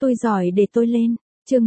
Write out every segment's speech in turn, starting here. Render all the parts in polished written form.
Tôi giỏi để tôi lên. Chương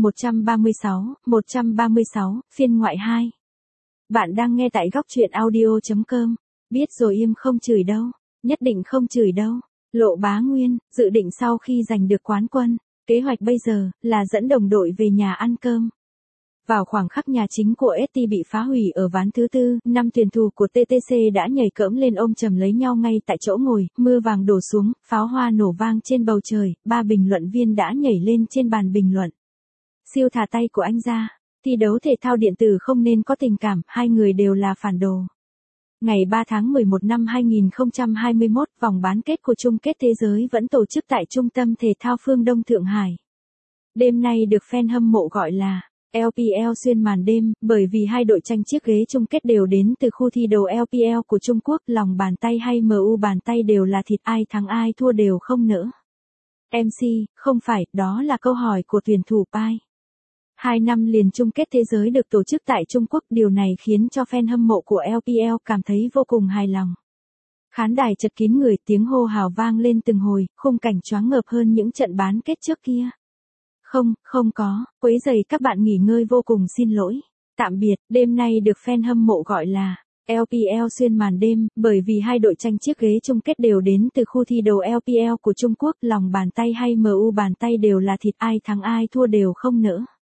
136, phiên ngoại 2. Bạn đang nghe tại góc truyện audio.com. Biết rồi im không chửi đâu, nhất định không chửi đâu. Lộ Bá Nguyên, dự định sau khi giành được quán quân, kế hoạch bây giờ là dẫn đồng đội về nhà ăn cơm. Vào khoảng khắc nhà chính của ST bị phá hủy ở ván thứ tư, 5 tuyển thủ của TTC đã nhảy cẫng lên ôm chầm lấy nhau ngay tại chỗ ngồi, mưa vàng đổ xuống, pháo hoa nổ vang trên bầu trời, 3 bình luận viên đã nhảy lên trên bàn bình luận. Siêu thả tay của anh ra, thi đấu thể thao điện tử không nên có tình cảm, hai người đều là phản đồ. Ngày 3 tháng 11 năm 2021, vòng bán kết của chung kết thế giới vẫn tổ chức tại Trung tâm Thể thao Phương Đông Thượng Hải. Đêm nay được fan hâm mộ gọi là LPL xuyên màn đêm, bởi vì hai đội tranh chiếc ghế chung kết đều đến từ khu thi đấu LPL của Trung Quốc, lòng bàn tay hay MU bàn tay đều là thịt, ai thắng ai thua đều không nỡ. MC, không phải, đó là câu hỏi của tuyển thủ Pai. 2 năm liền chung kết thế giới được tổ chức tại Trung Quốc, điều này khiến cho fan hâm mộ của LPL cảm thấy vô cùng hài lòng. Khán đài chật kín người, tiếng hô hào vang lên từng hồi, khung cảnh choáng ngợp hơn những trận bán kết trước kia. Không có, quấy rầy các bạn nghỉ ngơi vô cùng xin lỗi. Tạm biệt, đêm nay được fan hâm mộ gọi là LPL xuyên màn đêm, bởi vì hai đội tranh chiếc ghế chung kết đều đến từ khu thi đấu LPL của Trung Quốc, lòng bàn tay hay MU bàn tay đều là thịt, ai thắng ai thua đều không nỡ.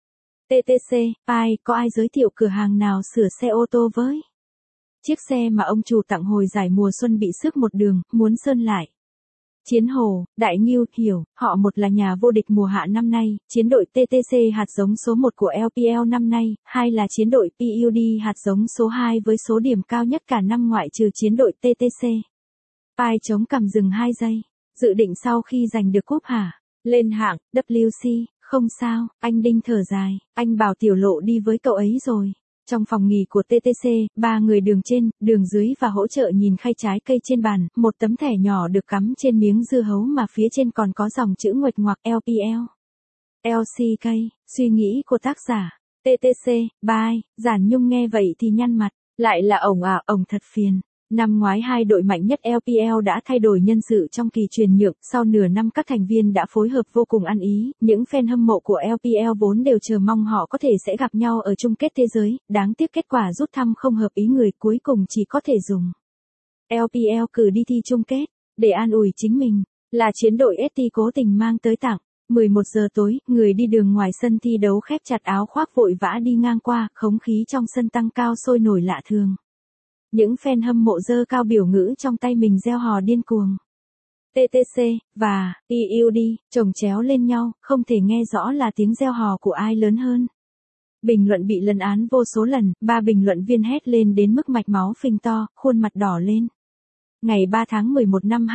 TTC, Pai, có ai giới thiệu cửa hàng nào sửa xe ô tô với? Chiếc xe mà ông chủ tặng hồi giải mùa xuân bị xước một đường, muốn sơn lại. Chiến Hồ, Đại Ngưu, hiểu, họ một là nhà vô địch mùa hạ năm nay, chiến đội TTC hạt giống số 1 của LPL năm nay, hai là chiến đội PUD hạt giống số 2 với số điểm cao nhất cả năm ngoại trừ chiến đội TTC. Pai chống cằm dừng 2 giây, dự định sau khi giành được cúp hả? Lên hạng, WC, không sao, anh Đinh thở dài, anh bảo Tiểu Lộ đi với cậu ấy rồi. Trong phòng nghỉ của TTC, 3 người đường trên, đường dưới và hỗ trợ nhìn khay trái cây trên bàn, một tấm thẻ nhỏ được cắm trên miếng dưa hấu mà phía trên còn có dòng chữ nguệch ngoạc LPL. LCK, suy nghĩ của tác giả. TTC, bye, Giản Nhung nghe vậy thì nhăn mặt, lại là ổng à, ổng thật phiền. Năm ngoái hai đội mạnh nhất LPL đã thay đổi nhân sự trong kỳ chuyển nhượng, sau nửa năm các thành viên đã phối hợp vô cùng ăn ý, những fan hâm mộ của LPL vốn đều chờ mong họ có thể sẽ gặp nhau ở chung kết thế giới, đáng tiếc kết quả rút thăm không hợp ý người, cuối cùng chỉ có thể dùng LPL cử đi thi chung kết, để an ủi chính mình, là chiến đội ST cố tình mang tới tặng. 11 giờ tối, người đi đường ngoài sân thi đấu khép chặt áo khoác vội vã đi ngang qua, không khí trong sân tăng cao sôi nổi lạ thường. Những fan hâm mộ giơ cao biểu ngữ trong tay mình reo hò điên cuồng. TTC và PUD chồng chéo lên nhau, không thể nghe rõ là tiếng reo hò của ai lớn hơn. Bình luận bị lấn án vô số lần, 3 bình luận viên hét lên đến mức mạch máu phình to, khuôn mặt đỏ lên. Ngày 3 tháng 11 năm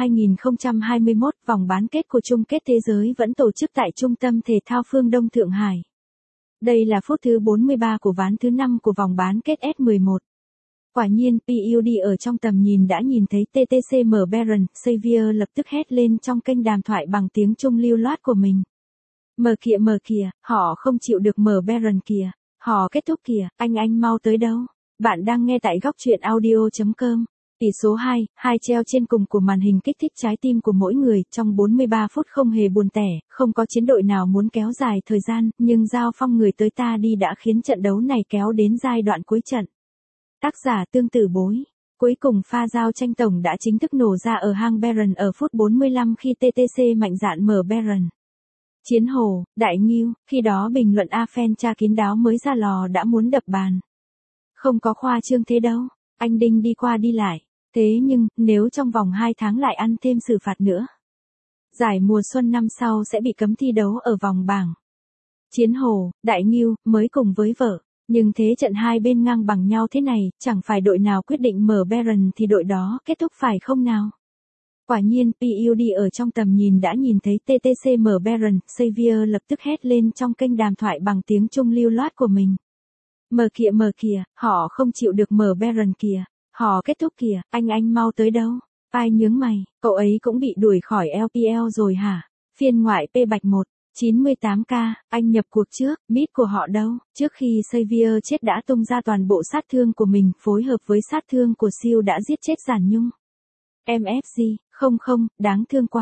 2021, vòng bán kết của chung kết thế giới vẫn tổ chức tại Trung tâm Thể thao Phương Đông Thượng Hải. Đây là phút thứ 43 của ván thứ 5 của vòng bán kết S11. Quả nhiên, PUD ở trong tầm nhìn đã nhìn thấy TTC mở Baron, Xavier lập tức hét lên trong kênh đàm thoại bằng tiếng Trung lưu loát của mình. Mở kìa, họ không chịu được mở Baron kìa, họ kết thúc kìa, anh mau tới đâu. Bạn đang nghe tại góc truyện audio.com. Tỷ số 2 treo trên cùng của màn hình kích thích trái tim của mỗi người, trong 43 phút không hề buồn tẻ, không có chiến đội nào muốn kéo dài thời gian, nhưng giao phong người tới ta đi đã khiến trận đấu này kéo đến giai đoạn cuối trận. Tác giả Tương Tử Bối. Cuối cùng pha giao tranh tổng đã chính thức nổ ra ở hang Baron ở phút 45 khi TTC mạnh dạn mở Baron. Chiến Hồ, Đại Ngưu, khi đó bình luận A-fan tra kín đáo mới ra lò đã muốn đập bàn. Không có khoa trương thế đâu, anh Đinh đi qua đi lại. Thế nhưng, nếu trong vòng 2 tháng lại ăn thêm xử phạt nữa, giải mùa xuân năm sau sẽ bị cấm thi đấu ở vòng bảng. Chiến Hồ, Đại Ngưu, mới cùng với vợ. Nhưng thế trận hai bên ngang bằng nhau thế này, chẳng phải đội nào quyết định mở Baron thì đội đó kết thúc phải không nào? Quả nhiên, PUD ở trong tầm nhìn đã nhìn thấy TTC mở Baron, Xavier lập tức hét lên trong kênh đàm thoại bằng tiếng Trung lưu loát của mình. Mở kìa, họ không chịu được mở Baron kìa, họ kết thúc kìa, anh mau tới đâu? Pai nhướng mày, cậu ấy cũng bị đuổi khỏi LPL rồi hả? Phiên ngoại P Bạch 1. 98k, anh nhập cuộc trước, mít của họ đâu? Trước khi Xavier chết đã tung ra toàn bộ sát thương của mình, phối hợp với sát thương của siêu đã giết chết Giản Nhung. MFG, không, đáng thương quá.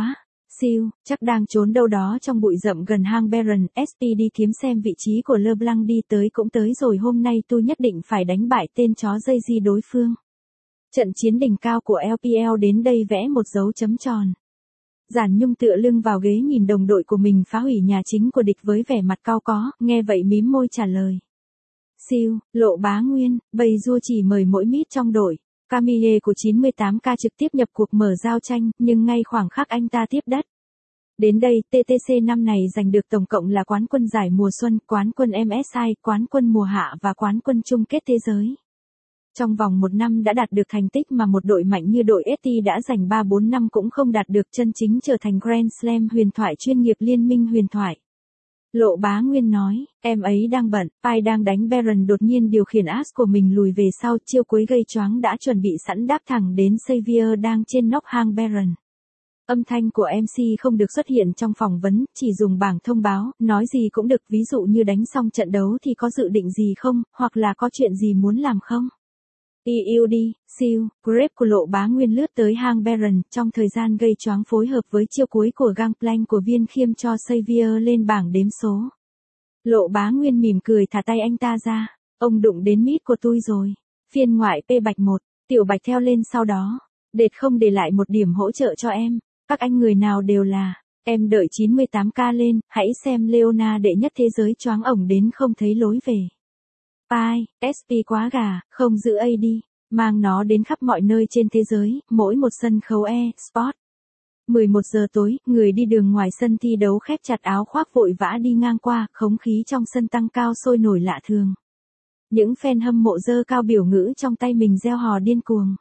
Siêu, chắc đang trốn đâu đó trong bụi rậm gần hang Baron, SP đi kiếm xem vị trí của LeBlanc đi tới cũng tới rồi hôm nay tôi nhất định phải đánh bại tên chó Jay-Z đối phương. Trận chiến đỉnh cao của LPL đến đây vẽ một dấu chấm tròn. Giản Nhung tựa lưng vào ghế nhìn đồng đội của mình phá hủy nhà chính của địch với vẻ mặt cau có, nghe vậy mím môi trả lời. Siêu, Lộ Bá Nguyên, bầy rua chỉ mời mỗi mít trong đội. Camille của 98K trực tiếp nhập cuộc mở giao tranh, nhưng ngay khoảng khắc anh ta tiếp đất. Đến đây, TTC năm này giành được tổng cộng là quán quân giải mùa xuân, quán quân MSI, quán quân mùa hạ và quán quân chung kết thế giới. Trong vòng một năm đã đạt được thành tích mà một đội mạnh như đội ST đã giành 3-4 năm cũng không đạt được, chân chính trở thành Grand Slam huyền thoại chuyên nghiệp liên minh huyền thoại. Lộ Bá Nguyên nói, em ấy đang bận, Pai đang đánh Baron đột nhiên điều khiển Ash của mình lùi về sau, chiêu cuối gây choáng đã chuẩn bị sẵn đáp thẳng đến Xavier đang trên nóc hang Baron. Âm thanh của MC không được xuất hiện trong phỏng vấn, chỉ dùng bảng thông báo, nói gì cũng được, ví dụ như đánh xong trận đấu thì có dự định gì không, hoặc là có chuyện gì muốn làm không. EUD, siêu, Grape của Lộ Bá Nguyên lướt tới hang Baron, trong thời gian gây choáng phối hợp với chiêu cuối của Gangplank của Viên Khiêm cho Xavier lên bảng đếm số. Lộ Bá Nguyên mỉm cười thả tay anh ta ra, ông đụng đến mít của tôi rồi. Phiên ngoại P Bạch 1, Tiểu Bạch theo lên sau đó. Đệt không để lại một điểm hỗ trợ cho em, các anh người nào đều là, em đợi 98K lên, hãy xem Leona đệ nhất thế giới choáng ổng đến không thấy lối về. Pai, SP quá gà, không giữ AD, mang nó đến khắp mọi nơi trên thế giới, mỗi một sân khấu e-sport. 11 giờ tối, người đi đường ngoài sân thi đấu khép chặt áo khoác vội vã đi ngang qua, không khí trong sân tăng cao sôi nổi lạ thường. Những fan hâm mộ giơ cao biểu ngữ trong tay mình reo hò điên cuồng.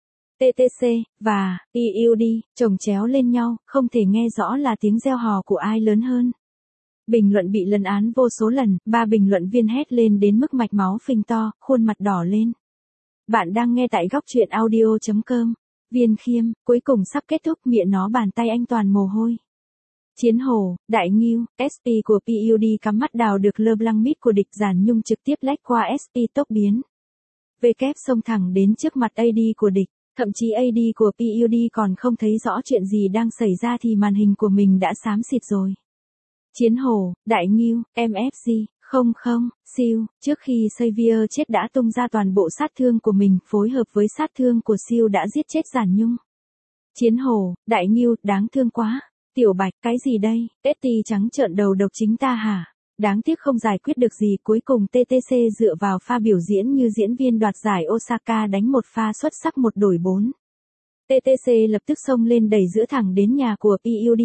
TTC và EUD chồng chéo lên nhau, không thể nghe rõ là tiếng reo hò của ai lớn hơn. Bình luận bị lấn án vô số lần, 3 bình luận viên hét lên đến mức mạch máu phình to, khuôn mặt đỏ lên. Bạn đang nghe tại góc truyện audio.com. Viên Khiêm, cuối cùng sắp kết thúc, miệng nó bàn tay anh toàn mồ hôi. Chiến Hồ, Đại Ngưu, SP của PUD cắm mắt đào được LeBlanc mid của địch, Giản Nhung trực tiếp lách qua SP tốc biến. Kép xông thẳng đến trước mặt AD của địch, thậm chí AD của PUD còn không thấy rõ chuyện gì đang xảy ra thì màn hình của mình đã xám xịt rồi. Chiến Hồ, Đại Ngưu, MFG, không, siêu, trước khi Xavier chết đã tung ra toàn bộ sát thương của mình, phối hợp với sát thương của siêu đã giết chết Giản Nhung. Chiến Hồ, Đại Ngưu, đáng thương quá. Tiểu Bạch, cái gì đây, ST trắng trợn đầu độc chính ta hả? Đáng tiếc không giải quyết được gì, cuối cùng TTC dựa vào pha biểu diễn như diễn viên đoạt giải Osaka đánh một pha xuất sắc 1-4. TTC lập tức xông lên đẩy giữa thẳng đến nhà của PUD.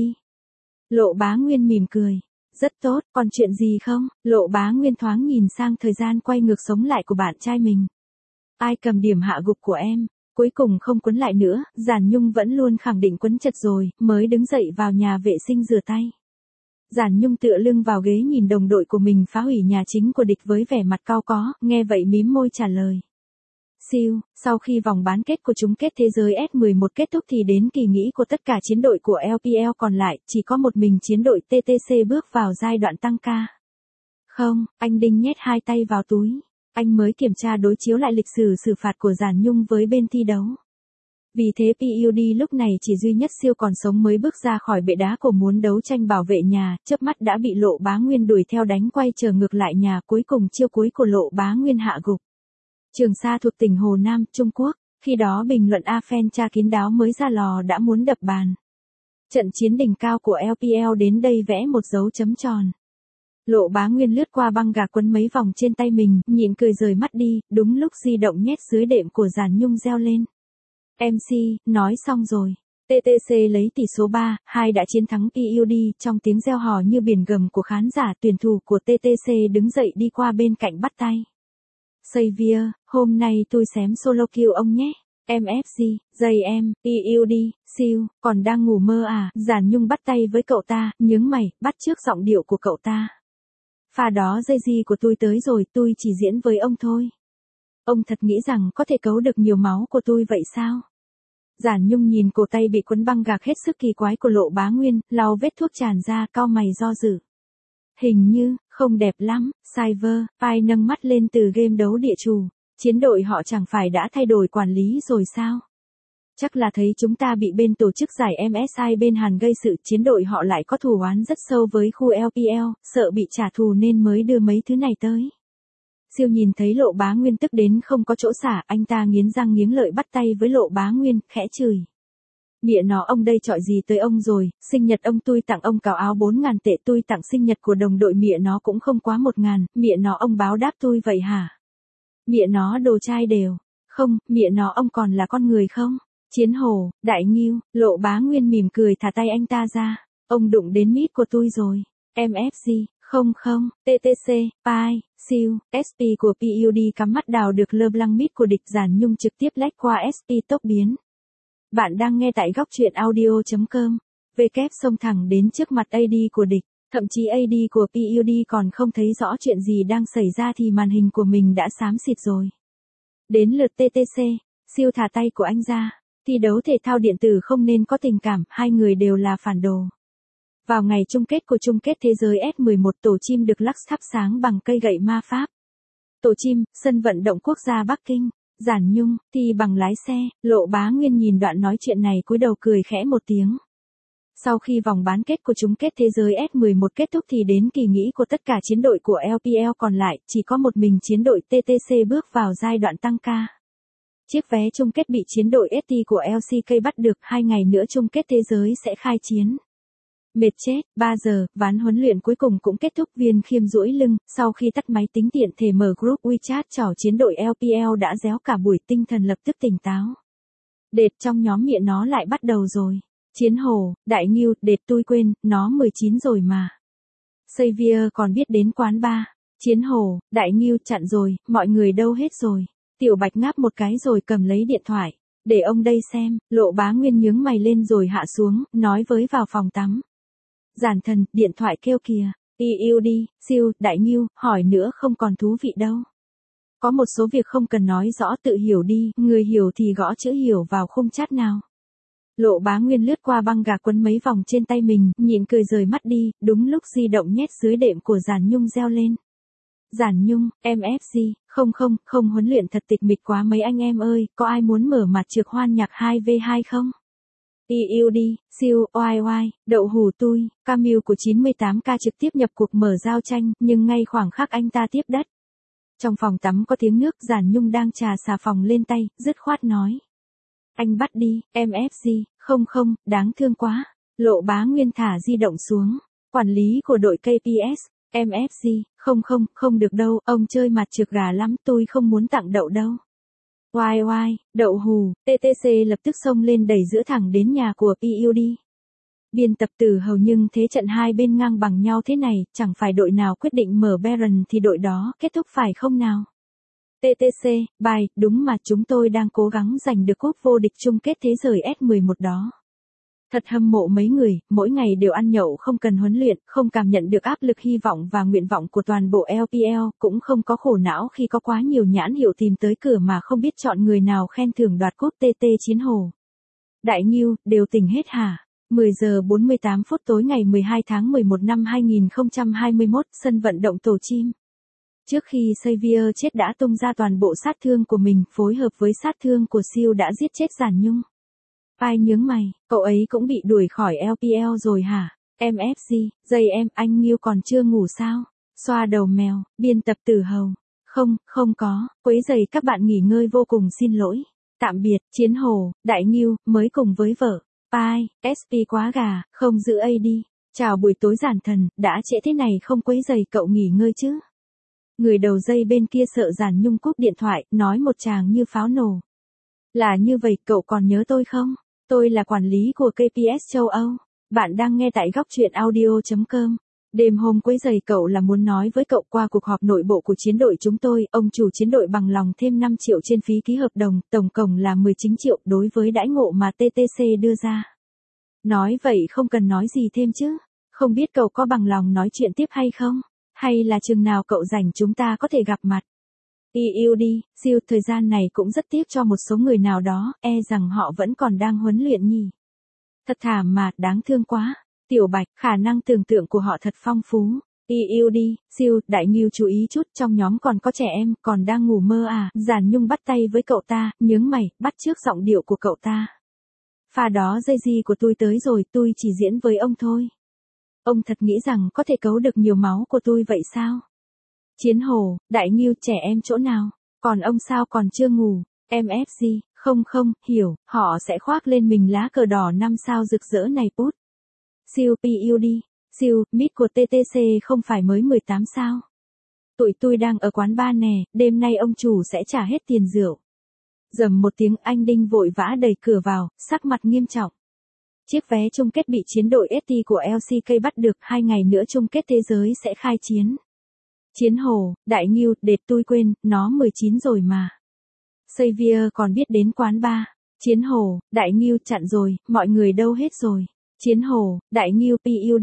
Lộ Bá Nguyên mỉm cười. Rất tốt, còn chuyện gì không? Lộ Bá Nguyên thoáng nhìn sang thời gian quay ngược sống lại của bạn trai mình. Ai cầm điểm hạ gục của em? Cuối cùng không quấn lại nữa, Giản Nhung vẫn luôn khẳng định quấn chật rồi, mới đứng dậy vào nhà vệ sinh rửa tay. Giản Nhung tựa lưng vào ghế nhìn đồng đội của mình phá hủy nhà chính của địch với vẻ mặt cau có, nghe vậy mím môi trả lời. Siêu, sau khi vòng bán kết của chung kết thế giới S11 kết thúc thì đến kỳ nghỉ của tất cả chiến đội của LPL còn lại, chỉ có một mình chiến đội TTC bước vào giai đoạn tăng ca. Không, anh Đinh nhét hai tay vào túi. Anh mới kiểm tra đối chiếu lại lịch sử xử phạt của Giản Nhung với bên thi đấu. Vì thế PUD lúc này chỉ duy nhất siêu còn sống mới bước ra khỏi bệ đá cổ muốn đấu tranh bảo vệ nhà, chớp mắt đã bị Lộ Bá Nguyên đuổi theo đánh quay trở ngược lại nhà, cuối cùng chiêu cuối của Lộ Bá Nguyên hạ gục. Trường Sa thuộc tỉnh Hồ Nam, Trung Quốc, khi đó bình luận A-Fan tra kín đáo mới ra lò đã muốn đập bàn. Trận chiến đỉnh cao của LPL đến đây vẽ một dấu chấm tròn. Lộ Bá Nguyên lướt qua băng gạc quấn mấy vòng trên tay mình, nhịn cười rời mắt đi, đúng lúc di động nhét dưới đệm của Giản Nhung reo lên. MC, nói xong rồi. TTC lấy tỷ số 3-2 đã chiến thắng PUD, trong tiếng reo hò như biển gầm của khán giả, tuyển thủ của TTC đứng dậy đi qua bên cạnh bắt tay. Xavier, hôm nay tôi xém solo kill ông nhé. MFG, dây em, PUD, siêu, còn đang ngủ mơ à? Giản Nhung bắt tay với cậu ta, nhướng mày, bắt chước giọng điệu của cậu ta. Pha đó dây gì của tôi tới rồi, tôi chỉ diễn với ông thôi. Ông thật nghĩ rằng có thể cấu được nhiều máu của tôi vậy sao? Giản Nhung nhìn cổ tay bị quấn băng gạc hết sức kỳ quái của Lộ Bá Nguyên, lau vết thuốc tràn ra, cau mày do dự. Hình như, không đẹp lắm, Cyber, Pai nâng mắt lên từ game đấu địa chủ. Chiến đội họ chẳng phải đã thay đổi quản lý rồi sao? Chắc là thấy chúng ta bị bên tổ chức giải MSI bên Hàn gây sự, chiến đội họ lại có thù oán rất sâu với khu LPL, sợ bị trả thù nên mới đưa mấy thứ này tới. Siêu nhìn thấy Lộ Bá Nguyên tức đến không có chỗ xả, anh ta nghiến răng nghiến lợi bắt tay với Lộ Bá Nguyên, khẽ chửi. Mẹ nó ông đây chọi gì tới ông rồi, sinh nhật ông tui tặng ông cào áo 4.000 tệ, tui tặng sinh nhật của đồng đội mẹ nó cũng không quá 1.000, mẹ nó ông báo đáp tui vậy hả? Mẹ nó đồ trai đều, không, mẹ nó ông còn là con người không? Chiến Hồ, Đại Ngưu, Lộ Bá Nguyên mỉm cười thả tay anh ta ra, ông đụng đến mít của tui rồi, MFG, không, TTC, Pi, Siêu, SP của PUD cắm mắt đào được LeBlanc mít của địch, Giản Nhung trực tiếp lách qua SP tốc biến. Bạn đang nghe tại góc truyện audio.com. Kép xông thẳng đến trước mặt AD của địch, thậm chí AD của PUD còn không thấy rõ chuyện gì đang xảy ra thì màn hình của mình đã xám xịt rồi. Đến lượt TTC, Siêu thả tay của anh ra, thi đấu thể thao điện tử không nên có tình cảm, hai người đều là phản đồ. Vào ngày chung kết của chung kết thế giới S11, tổ chim được Lux thắp sáng bằng cây gậy ma pháp. Tổ chim, sân vận động quốc gia Bắc Kinh. Giản Nhung, thi bằng lái xe, Lộ Bá Nguyên nhìn đoạn nói chuyện này cúi đầu cười khẽ một tiếng. Sau khi vòng bán kết của chung kết thế giới S11 kết thúc thì đến kỳ nghỉ của tất cả chiến đội của LPL còn lại, chỉ có một mình chiến đội TTC bước vào giai đoạn tăng ca. Chiếc vé chung kết bị chiến đội ST của LCK bắt được, 2 ngày nữa chung kết thế giới sẽ khai chiến. Mệt chết, 3 giờ, ván huấn luyện cuối cùng cũng kết thúc, Viên Khiêm duỗi lưng, sau khi tắt máy tính tiện thể mở group WeChat trò chiến đội LPL đã réo cả buổi, tinh thần lập tức tỉnh táo. Đệt trong nhóm mẹ nó lại bắt đầu rồi. Chiến Hồ, Đại Ngưu, đệt tui quên, nó 19 rồi mà. Xavier còn biết đến quán bar. Chiến Hồ, Đại Ngưu chặn rồi, mọi người đâu hết rồi. Tiểu Bạch ngáp một cái rồi cầm lấy điện thoại. Để ông đây xem, Lộ Bá Nguyên nhướng mày lên rồi hạ xuống, nói với vào phòng tắm. Giản Thần, điện thoại kêu kìa. PUD, Siêu, Đại Ngưu, hỏi nữa không còn thú vị đâu. Có một số việc không cần nói rõ, tự hiểu đi, người hiểu thì gõ chữ hiểu vào khung chat nào. Lộ Bá Nguyên lướt qua băng gạc quấn mấy vòng trên tay mình, nhịn cười rời mắt đi, đúng lúc di động nhét dưới đệm của Giản Nhung reo lên. Giản Nhung, MFG, không huấn luyện thật tịch mịch quá mấy anh em ơi, có ai muốn mở mặt trược hoan nhạc 2v2 không? PUD, Siêu, oai, đậu hù tui, Camille của 98K trực tiếp nhập cuộc mở giao tranh, nhưng ngay khoảng khắc anh ta tiếp đất. Trong phòng tắm có tiếng nước, Giản Nhung đang trà xà phòng lên tay, dứt khoát nói. Anh bắt đi, MFG, không, đáng thương quá. Lộ Bá Nguyên thả di động xuống. Quản lý của đội KPS, MFG, không được đâu, ông chơi mặt trược gà lắm, tôi không muốn tặng đậu đâu. Oai, đậu hù, TTC lập tức xông lên đẩy giữa thẳng đến nhà của PUD. Biên tập Tử Hầu, nhưng thế trận hai bên ngang bằng nhau thế này, chẳng phải đội nào quyết định mở Baron thì đội đó kết thúc phải không nào? TTC, bài, đúng mà chúng tôi đang cố gắng giành được cúp vô địch chung kết thế giới S11 đó. Thật hâm mộ mấy người, mỗi ngày đều ăn nhậu không cần huấn luyện, không cảm nhận được áp lực hy vọng và nguyện vọng của toàn bộ LPL, cũng không có khổ não khi có quá nhiều nhãn hiệu tìm tới cửa mà không biết chọn người nào khen thưởng đoạt cúp. TT Chiến Hồ, Đại Ngưu, đều tỉnh hết hả? 10 giờ 48 phút tối ngày 12 tháng 11 năm 2021, sân vận động Tổ Chim. Trước khi Xavier chết đã tung ra toàn bộ sát thương của mình, phối hợp với sát thương của Siêu đã giết chết Giản Nhung. Ai nhướng mày, cậu ấy cũng bị đuổi khỏi LPL rồi hả? MFG, dây em, anh Nghiêu còn chưa ngủ sao? Xoa đầu mèo, biên tập Tử Hầu. Không có, quấy rầy các bạn nghỉ ngơi vô cùng xin lỗi. Tạm biệt, Chiến Hồ, Đại Nghiêu, mới cùng với vợ. Pai, SP quá gà, không giữ AD. Chào buổi tối Giản Thần, đã trễ thế này không quấy rầy cậu nghỉ ngơi chứ? Người đầu dây bên kia sợ Giản Nhung cúp điện thoại, nói một tràng như pháo nổ. Là như vậy, cậu còn nhớ tôi không? Tôi là quản lý của KPS châu Âu. Bạn đang nghe tại góc truyện audio.com. Đêm hôm quấy rầy cậu là muốn nói với cậu, qua cuộc họp nội bộ của chiến đội chúng tôi, ông chủ chiến đội bằng lòng thêm 5 triệu trên phí ký hợp đồng, tổng cộng là 19 triệu đối với đãi ngộ mà TTC đưa ra. Nói vậy không cần nói gì thêm chứ? Không biết cậu có bằng lòng nói chuyện tiếp hay không? Hay là chừng nào cậu rảnh chúng ta có thể gặp mặt? PUD, Siêu, thời gian này cũng rất tiếc cho một số người nào đó, rằng họ vẫn còn đang huấn luyện nhỉ. Thật thảm mà, đáng thương quá. Tiểu Bạch, khả năng tưởng tượng của họ thật phong phú. PUD, Siêu, Đại Ngưu chú ý chút, trong nhóm còn có trẻ em, còn đang ngủ mơ à? Giản Nhung bắt tay với cậu ta, nhướng mày, bắt chước giọng điệu của cậu ta. pha đó dây di của tôi tới rồi, tôi chỉ diễn với ông thôi. Ông thật nghĩ rằng có thể cấu được nhiều máu của tôi vậy sao? Chiến Hồ, Đại Ngưu, trẻ em chỗ nào? Còn ông sao còn chưa ngủ? MFG, không, hiểu, họ sẽ khoác lên mình lá cờ đỏ 5 sao rực rỡ này pút. Siêu PUD, siêu, mít của TTC không phải mới 18 sao. Tụi tôi đang ở quán bar nè, đêm nay ông chủ sẽ trả hết tiền rượu. Rầm một tiếng, anh Đinh vội vã đẩy cửa vào, sắc mặt nghiêm trọng. Chiếc vé chung kết bị chiến đội ST của LCK bắt được, 2 ngày nữa chung kết thế giới sẽ khai chiến. Chiến Hồ, Đại Ngưu, đệt tôi quên, nó 19 rồi mà. Xavier còn biết đến quán bar. Chiến Hồ, Đại Ngưu, chặn rồi, mọi người đâu hết rồi. Chiến Hồ, Đại Ngưu, PUD,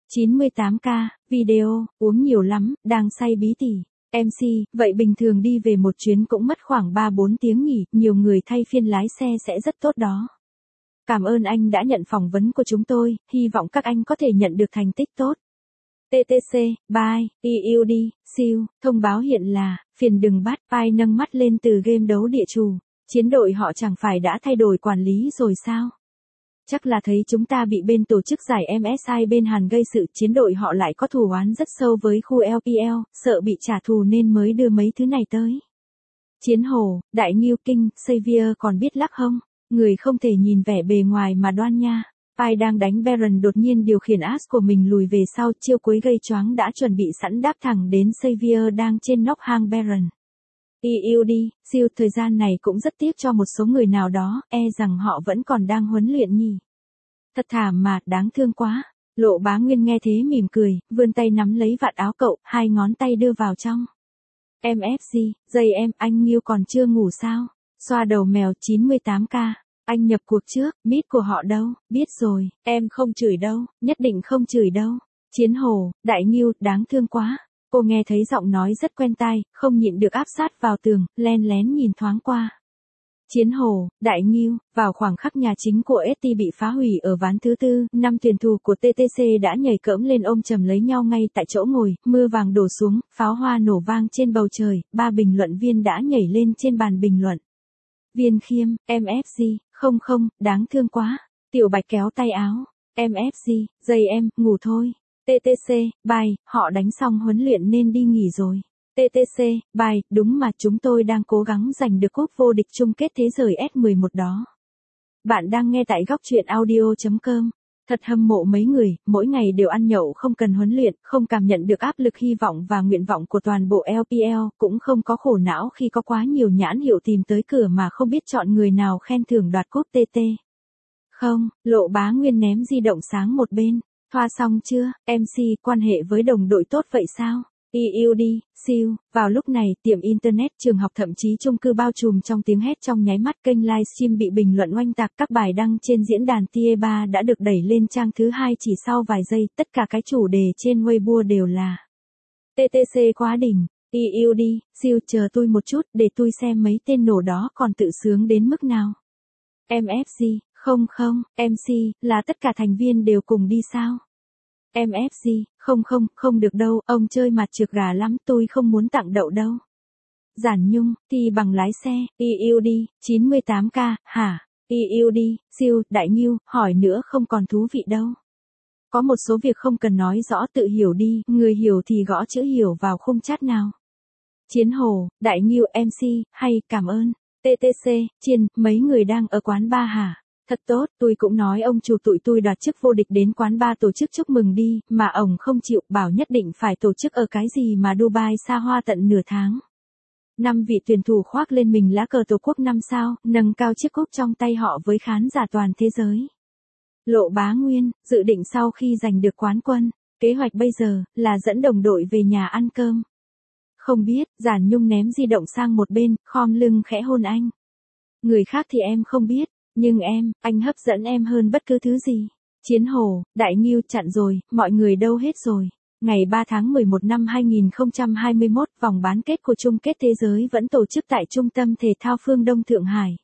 98k, video, uống nhiều lắm, đang say bí tỉ. MC, vậy bình thường đi về một chuyến cũng mất khoảng 3-4 tiếng nghỉ, nhiều người thay phiên lái xe sẽ rất tốt đó. Cảm ơn anh đã nhận phỏng vấn của chúng tôi, hy vọng các anh có thể nhận được thành tích tốt. TTC, bye, PUD, siêu, thông báo hiện là, phiền đừng bắt, Pai nâng mắt lên từ game đấu địa chủ. Chiến đội họ chẳng phải đã thay đổi quản lý rồi sao? Chắc là thấy chúng ta bị bên tổ chức giải MSI bên Hàn gây sự, chiến đội họ lại có thù oán rất sâu với khu LPL, sợ bị trả thù nên mới đưa mấy thứ này tới. Chiến Hồ, Đại Ngưu, Kinh, Xavier còn biết lắc không? Người không thể nhìn vẻ bề ngoài mà đoan nha. Pai đang đánh Baron đột nhiên điều khiển Ash của mình lùi về sau, chiêu cuối gây choáng đã chuẩn bị sẵn đáp thẳng đến Xavier đang trên nóc hang Baron. PUD, siêu, thời gian này cũng rất tiếc cho một số người nào đó, rằng họ vẫn còn đang huấn luyện nhỉ. Thật thảm mà, đáng thương quá. Lộ Bá Nguyên nghe thế mỉm cười, vươn tay nắm lấy vạt áo cậu, 2 ngón tay đưa vào trong. MFG, dây em, anh Nghiêu còn chưa ngủ sao? Xoa đầu mèo, 98k. Anh nhập cuộc trước, mít của họ đâu? Biết rồi, em không chửi đâu, nhất định không chửi đâu. Chiến Hồ, Đại Ngưu, đáng thương quá. Cô nghe thấy giọng nói rất quen tai, không nhịn được áp sát vào tường, len lén nhìn thoáng qua. Chiến Hồ, Đại Ngưu, vào khoảng khắc nhà chính của ST bị phá hủy ở ván thứ tư, 5 tuyển thủ của TTC đã nhảy cẫm lên ôm chầm lấy nhau ngay tại chỗ ngồi, mưa vàng đổ xuống, pháo hoa nổ vang trên bầu trời, 3 bình luận viên đã nhảy lên trên bàn bình luận. Viên Khiêm, MFG, không, đáng thương quá. Tiểu Bạch kéo tay áo. MFG, dây em, ngủ thôi. TTC, bye, họ đánh xong huấn luyện nên đi nghỉ rồi. TTC, bye, đúng mà chúng tôi đang cố gắng giành được cúp vô địch chung kết thế giới S11 đó. Bạn đang nghe tại góc truyện audio.com. Thật hâm mộ mấy người, mỗi ngày đều ăn nhậu không cần huấn luyện, không cảm nhận được áp lực hy vọng và nguyện vọng của toàn bộ LPL, cũng không có khổ não khi có quá nhiều nhãn hiệu tìm tới cửa mà không biết chọn người nào khen thưởng đoạt cúp TT. Không, Lộ Bá Nguyên ném di động sáng một bên. Thoa xong chưa, MC, quan hệ với đồng đội tốt vậy sao? PUD, siêu, vào lúc này, tiệm internet, trường học thậm chí chung cư bao trùm trong tiếng hét trong nháy mắt, kênh livestream bị bình luận oanh tạc, các bài đăng trên diễn đàn Tier 3 đã được đẩy lên trang thứ 2 chỉ sau vài giây, tất cả cái chủ đề trên Weibo đều là TTC quá đỉnh, PUD, siêu, chờ tôi một chút, để tôi xem mấy tên nổ đó còn tự sướng đến mức nào. MFG, không, MC, là tất cả thành viên đều cùng đi sao? MFG, không được đâu, ông chơi mặt trược gà lắm, tôi không muốn tặng đậu đâu. Giản Nhung, thì bằng lái xe, PUD, 98k, hả? PUD, siêu, Đại Ngưu, hỏi nữa không còn thú vị đâu. Có một số việc không cần nói rõ, tự hiểu đi, người hiểu thì gõ chữ hiểu vào khung chat nào. Chiến Hồ, Đại Ngưu, MC, hay, cảm ơn. TTC, Chiên, mấy người đang ở quán bar hả? Thật tốt, tôi cũng nói ông chủ tụi tôi đoạt chức vô địch đến quán bar tổ chức chúc mừng đi, mà ổng không chịu, bảo nhất định phải tổ chức ở cái gì mà Dubai xa hoa tận nửa tháng. 5 vị tuyển thủ khoác lên mình lá cờ tổ quốc 5 sao, nâng cao chiếc cúp trong tay họ với khán giả toàn thế giới. Lộ Bá Nguyên, dự định sau khi giành được quán quân, kế hoạch bây giờ là dẫn đồng đội về nhà ăn cơm. Không biết, Giản Nhung ném di động sang một bên, khom lưng khẽ hôn anh. Người khác thì em không biết. Nhưng anh hấp dẫn em hơn bất cứ thứ gì. Chiến Hồ, Đại Ngưu, chặn rồi, mọi người đâu hết rồi. Ngày 3 tháng 11 năm 2021, vòng bán kết của chung kết thế giới vẫn tổ chức tại Trung tâm Thể thao Phương Đông Thượng Hải.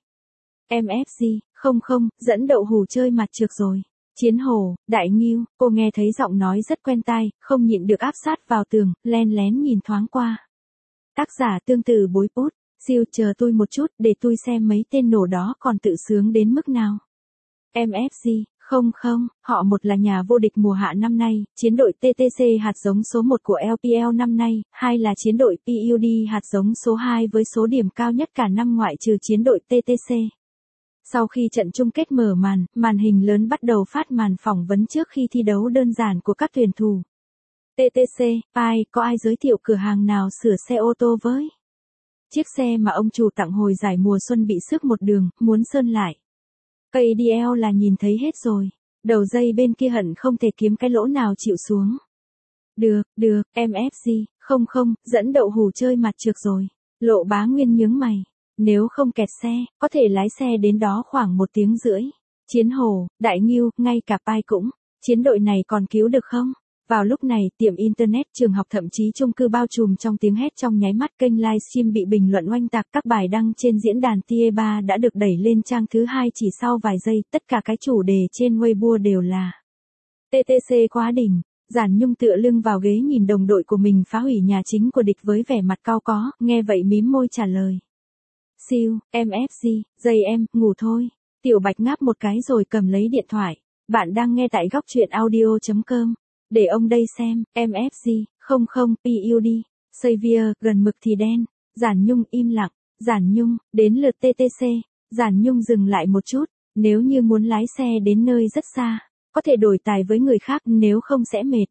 MFG, không, dẫn đậu hù chơi mặt trược rồi. Chiến Hồ, Đại Ngưu, cô nghe thấy giọng nói rất quen tai, không nhịn được áp sát vào tường, len lén nhìn thoáng qua. Tác giả tương tự bối bút. Siêu, chờ tôi một chút, để tôi xem mấy tên nổ đó còn tự sướng đến mức nào. MFG, không, họ một là nhà vô địch mùa hạ năm nay, chiến đội TTC hạt giống số 1 của LPL năm nay, hai là chiến đội PUD hạt giống số 2 với số điểm cao nhất cả năm ngoại trừ chiến đội TTC. Sau khi trận chung kết mở màn, màn hình lớn bắt đầu phát màn phỏng vấn trước khi thi đấu đơn giản của các tuyển thủ. TTC, có ai giới thiệu cửa hàng nào sửa xe ô tô với? Chiếc xe mà ông chủ tặng hồi giải mùa xuân bị xước một đường, muốn sơn lại. KDL là nhìn thấy hết rồi. Đầu dây bên kia hận không thể kiếm cái lỗ nào chịu xuống. Được, MFG, không, dẫn đậu hù chơi mặt trược rồi. Lộ Bá Nguyên nhướng mày. Nếu không kẹt xe, có thể lái xe đến đó khoảng 1 tiếng rưỡi. Chiến Hồ, Đại Ngưu, ngay cả Pai cũng. Chiến đội này còn cứu được không? Vào lúc này, tiệm internet, trường học thậm chí chung cư bao trùm trong tiếng hét trong nháy mắt. Kênh livestream bị bình luận oanh tạc, các bài đăng trên diễn đàn Tie3 đã được đẩy lên trang thứ 2 chỉ sau vài giây. Tất cả cái chủ đề trên Weibo đều là TTC quá đỉnh. Giản Nhung tựa lưng vào ghế nhìn đồng đội của mình phá hủy nhà chính của địch với vẻ mặt cau có, nghe vậy mím môi trả lời. Siêu, MFG, dây em, ngủ thôi. Tiểu Bạch ngáp một cái rồi cầm lấy điện thoại. Bạn đang nghe tại góc truyện audio.com. Để ông đây xem, MFG, không, PUD, Xavier, gần mực thì đen. Giản Nhung im lặng. Giản Nhung, đến lượt TTC. Giản Nhung dừng lại một chút. Nếu như muốn lái xe đến nơi rất xa, có thể đổi tài với người khác, nếu không sẽ mệt.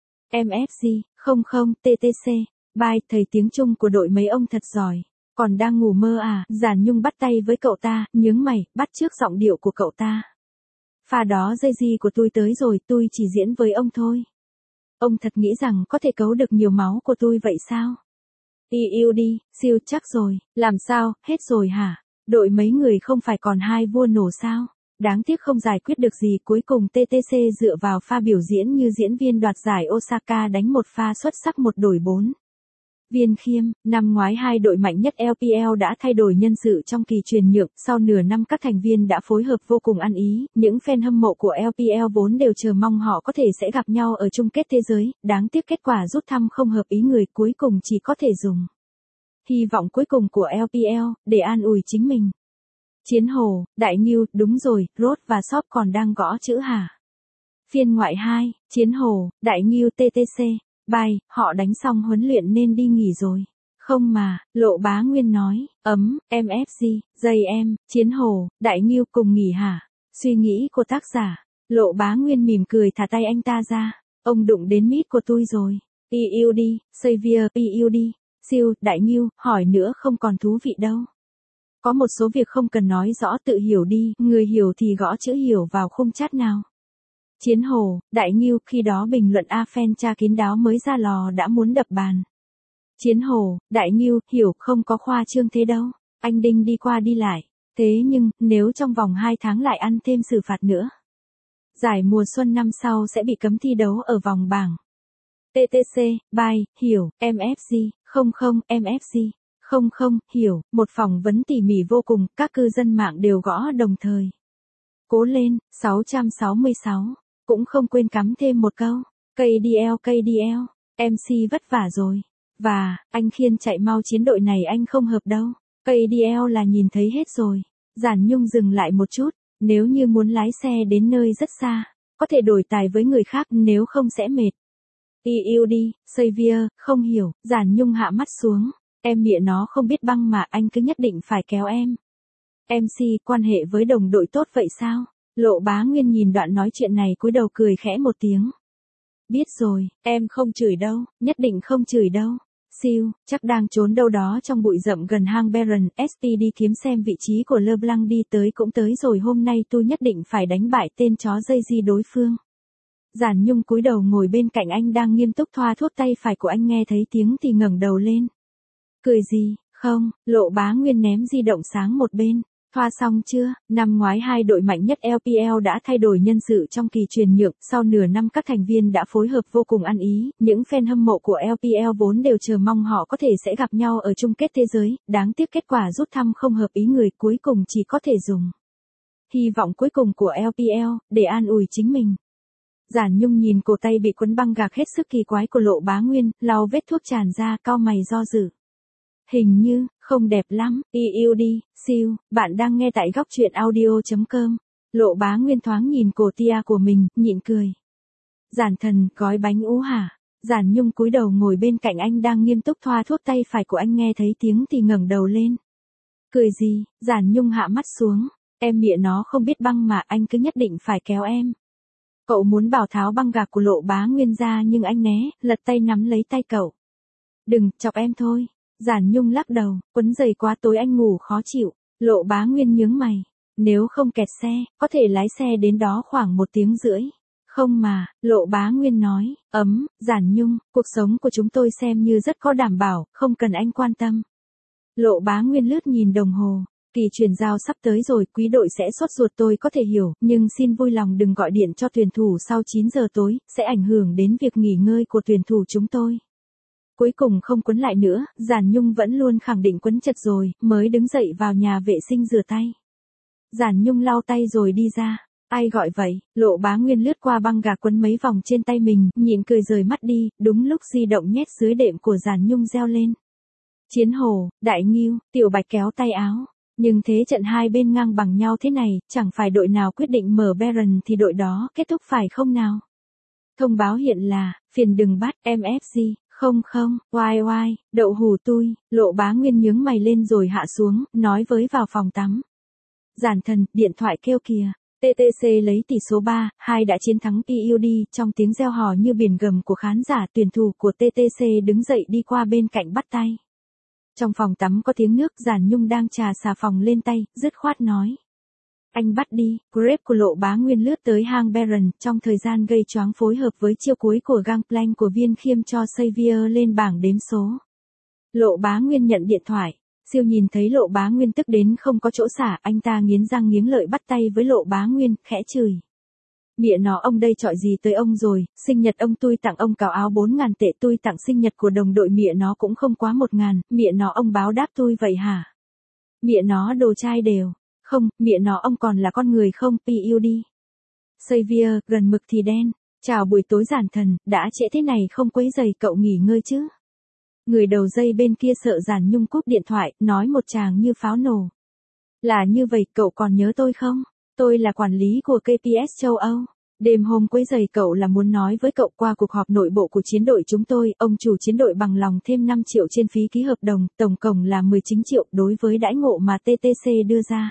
MFG, không, TTC. Bye, thầy tiếng Trung của đội mấy ông thật giỏi. Còn đang ngủ mơ à? Giản Nhung bắt tay với cậu ta, nhướng mày, bắt chước giọng điệu của cậu ta. Pha đó dây di của tôi tới rồi, tôi chỉ diễn với ông thôi. Ông thật nghĩ rằng có thể cấu được nhiều máu của tôi vậy sao? PUD, siêu chắc rồi, làm sao, hết rồi hả? Đội mấy người không phải còn 2 vua nổ sao? Đáng tiếc không giải quyết được gì, cuối cùng TTC dựa vào pha biểu diễn như diễn viên đoạt giải Osaka đánh một pha xuất sắc 1 đổi 4. Viên Khiêm, năm ngoái 2 đội mạnh nhất LPL đã thay đổi nhân sự trong kỳ chuyển nhượng, sau nửa năm các thành viên đã phối hợp vô cùng ăn ý, những fan hâm mộ của LPL vốn đều chờ mong họ có thể sẽ gặp nhau ở chung kết thế giới, đáng tiếc kết quả rút thăm không hợp ý người, cuối cùng chỉ có thể dùng hy vọng cuối cùng của LPL để an ủi chính mình. Chiến Hồ, Đại Ngưu, đúng rồi, Rốt và Shop còn đang gõ chữ hả? Phiên ngoại 2, Chiến Hồ, Đại Ngưu TTC. Bye, họ đánh xong huấn luyện nên đi nghỉ rồi. Không mà, Lộ Bá Nguyên nói, MFG, dây em, Chiến Hồ, Đại Ngưu cùng nghỉ hả? Suy nghĩ của tác giả. Lộ Bá Nguyên mỉm cười thả tay anh ta ra. Ông đụng đến mít của tôi rồi. PUD, Xavier, PUD, siêu, Đại Ngưu, hỏi nữa không còn thú vị đâu. Có một số việc không cần nói rõ, tự hiểu đi, người hiểu thì gõ chữ hiểu vào khung chat nào. Chiến Hồ, Đại Ngưu, khi đó bình luận A-fan cha kín đáo mới ra lò đã muốn đập bàn. Chiến Hồ, Đại Ngưu, hiểu không có khoa trương thế đâu, anh Đinh đi qua đi lại. Thế nhưng, nếu trong vòng 2 tháng lại ăn thêm xử phạt nữa, giải mùa xuân năm sau sẽ bị cấm thi đấu ở vòng bảng. TTC, bye, hiểu, MFG, không, MFG, không, hiểu, một phỏng vấn tỉ mỉ vô cùng, các cư dân mạng đều gõ đồng thời. Cố lên, 666. Cũng không quên cắm thêm một câu. KDL, MC vất vả rồi. Và, anh Khiên chạy mau, chiến đội này anh không hợp đâu. KDL là nhìn thấy hết rồi. Giản Nhung dừng lại một chút. Nếu như muốn lái xe đến nơi rất xa, có thể đổi tài với người khác, nếu không sẽ mệt. PUD, Xavier, không hiểu. Giản Nhung hạ mắt xuống. Em mịa nó không biết băng mà anh cứ nhất định phải kéo em. MC, quan hệ với đồng đội tốt vậy sao? Lộ Bá Nguyên nhìn đoạn nói chuyện này cúi đầu cười khẽ một tiếng. Biết rồi, em không chửi đâu, nhất định không chửi đâu. Siêu, chắc đang trốn đâu đó trong bụi rậm gần hang Baron, SP đi kiếm xem vị trí của LeBlanc, đi tới cũng tới rồi, hôm nay tôi nhất định phải đánh bại tên chó dây di đối phương. Giản Nhung cúi đầu ngồi bên cạnh anh đang nghiêm túc thoa thuốc, tay phải của anh nghe thấy tiếng thì ngẩng đầu lên. Cười gì, không, Lộ Bá Nguyên ném di động sang một bên. Thoa xong chưa? Năm ngoái 2 đội mạnh nhất LPL đã thay đổi nhân sự trong kỳ chuyển nhượng, sau nửa năm các thành viên đã phối hợp vô cùng ăn ý, những fan hâm mộ của LPL vốn đều chờ mong họ có thể sẽ gặp nhau ở chung kết thế giới, đáng tiếc kết quả rút thăm không hợp ý người, cuối cùng chỉ có thể dùng hy vọng cuối cùng của LPL để an ủi chính mình. Giản Nhung nhìn cổ tay bị quấn băng gạc hết sức kỳ quái của Lộ Bá Nguyên, lau vết thuốc tràn ra, cau mày do dự. Hình như, không đẹp lắm, PUD, siêu, bạn đang nghe tại góc truyện audio.com. Lộ Bá Nguyên thoáng nhìn cổ tia của mình, nhịn cười. Giản Thần, gói bánh ú hả? Giản Nhung cúi đầu ngồi bên cạnh anh đang nghiêm túc thoa thuốc, tay phải của anh nghe thấy tiếng thì ngẩng đầu lên. Cười gì? Giản Nhung hạ mắt xuống. Em mịa nó không biết băng mà anh cứ nhất định phải kéo em. Cậu muốn bảo tháo băng gạc của Lộ Bá Nguyên ra nhưng anh né, lật tay nắm lấy tay cậu. Đừng, chọc em thôi. Giản Nhung lắc đầu, quấn giày quá tối anh ngủ khó chịu. Lộ Bá Nguyên nhướng mày. Nếu không kẹt xe, có thể lái xe đến đó khoảng 1 tiếng rưỡi. Không mà, Lộ Bá Nguyên nói, Giản Nhung, cuộc sống của chúng tôi xem như rất có đảm bảo, không cần anh quan tâm. Lộ Bá Nguyên lướt nhìn đồng hồ. Kỳ chuyển giao sắp tới rồi, quý đội sẽ sốt ruột tôi có thể hiểu, nhưng xin vui lòng đừng gọi điện cho tuyển thủ sau 9 giờ tối, sẽ ảnh hưởng đến việc nghỉ ngơi của tuyển thủ chúng tôi. Cuối cùng không quấn lại nữa, Giản Nhung vẫn luôn khẳng định quấn chật rồi, mới đứng dậy vào nhà vệ sinh rửa tay. Giản Nhung lau tay rồi đi ra. Ai gọi vậy? Lộ Bá Nguyên lướt qua băng gạc quấn mấy vòng trên tay mình, nhịn cười rời mắt đi, đúng lúc di động nhét dưới đệm của Giản Nhung reo lên. Chiến Hồ, Đại Ngưu, Tiểu Bạch kéo tay áo. Nhưng thế trận hai bên ngang bằng nhau thế này, chẳng phải đội nào quyết định mở Baron thì đội đó kết thúc phải không nào? Thông báo hiện là, phiền đừng bắt MFG, không, đậu hù tui. Lộ Bá Nguyên nhướng mày lên rồi hạ xuống, nói với vào phòng tắm. Giản Thần, điện thoại kêu kìa. TTC lấy tỷ số 3-2 đã chiến thắng PUD, trong tiếng reo hò như biển gầm của khán giả. Tuyển thủ của TTC đứng dậy đi qua bên cạnh bắt tay. Trong phòng tắm có tiếng nước, Giản Nhung đang chà xà phòng lên tay, dứt khoát nói. Anh bắt đi. Grab của Lộ Bá Nguyên lướt tới hang Baron, trong thời gian gây choáng phối hợp với chiêu cuối của Gangplank của Viên Khiêm cho Xavier lên bảng đếm số. Lộ Bá Nguyên nhận điện thoại. Siêu nhìn thấy Lộ Bá Nguyên tức đến không có chỗ xả, anh ta nghiến răng nghiến lợi bắt tay với Lộ Bá Nguyên, khẽ chửi. Mịa nó ông đây chọi gì tới ông rồi, sinh nhật ông tui tặng ông cào áo 4.000 tệ, tui tặng sinh nhật của đồng đội mịa nó cũng không quá 1.000, mịa nó ông báo đáp tui vậy hả? Mịa nó đồ trai đều. Không, mịa nó ông còn là con người không, PUD. Xavier, gần mực thì đen. Chào buổi tối Giản Thần, đã trễ thế này không quấy rầy cậu nghỉ ngơi chứ? Người đầu dây bên kia sợ Giản Nhung cúp điện thoại, nói một tràng như pháo nổ. Là như vậy, cậu còn nhớ tôi không? Tôi là quản lý của KPS châu Âu. Đêm hôm quấy rầy cậu là muốn nói với cậu, qua cuộc họp nội bộ của chiến đội chúng tôi, ông chủ chiến đội bằng lòng thêm 5 triệu trên phí ký hợp đồng, tổng cộng là 19 triệu đối với đãi ngộ mà TTC đưa ra.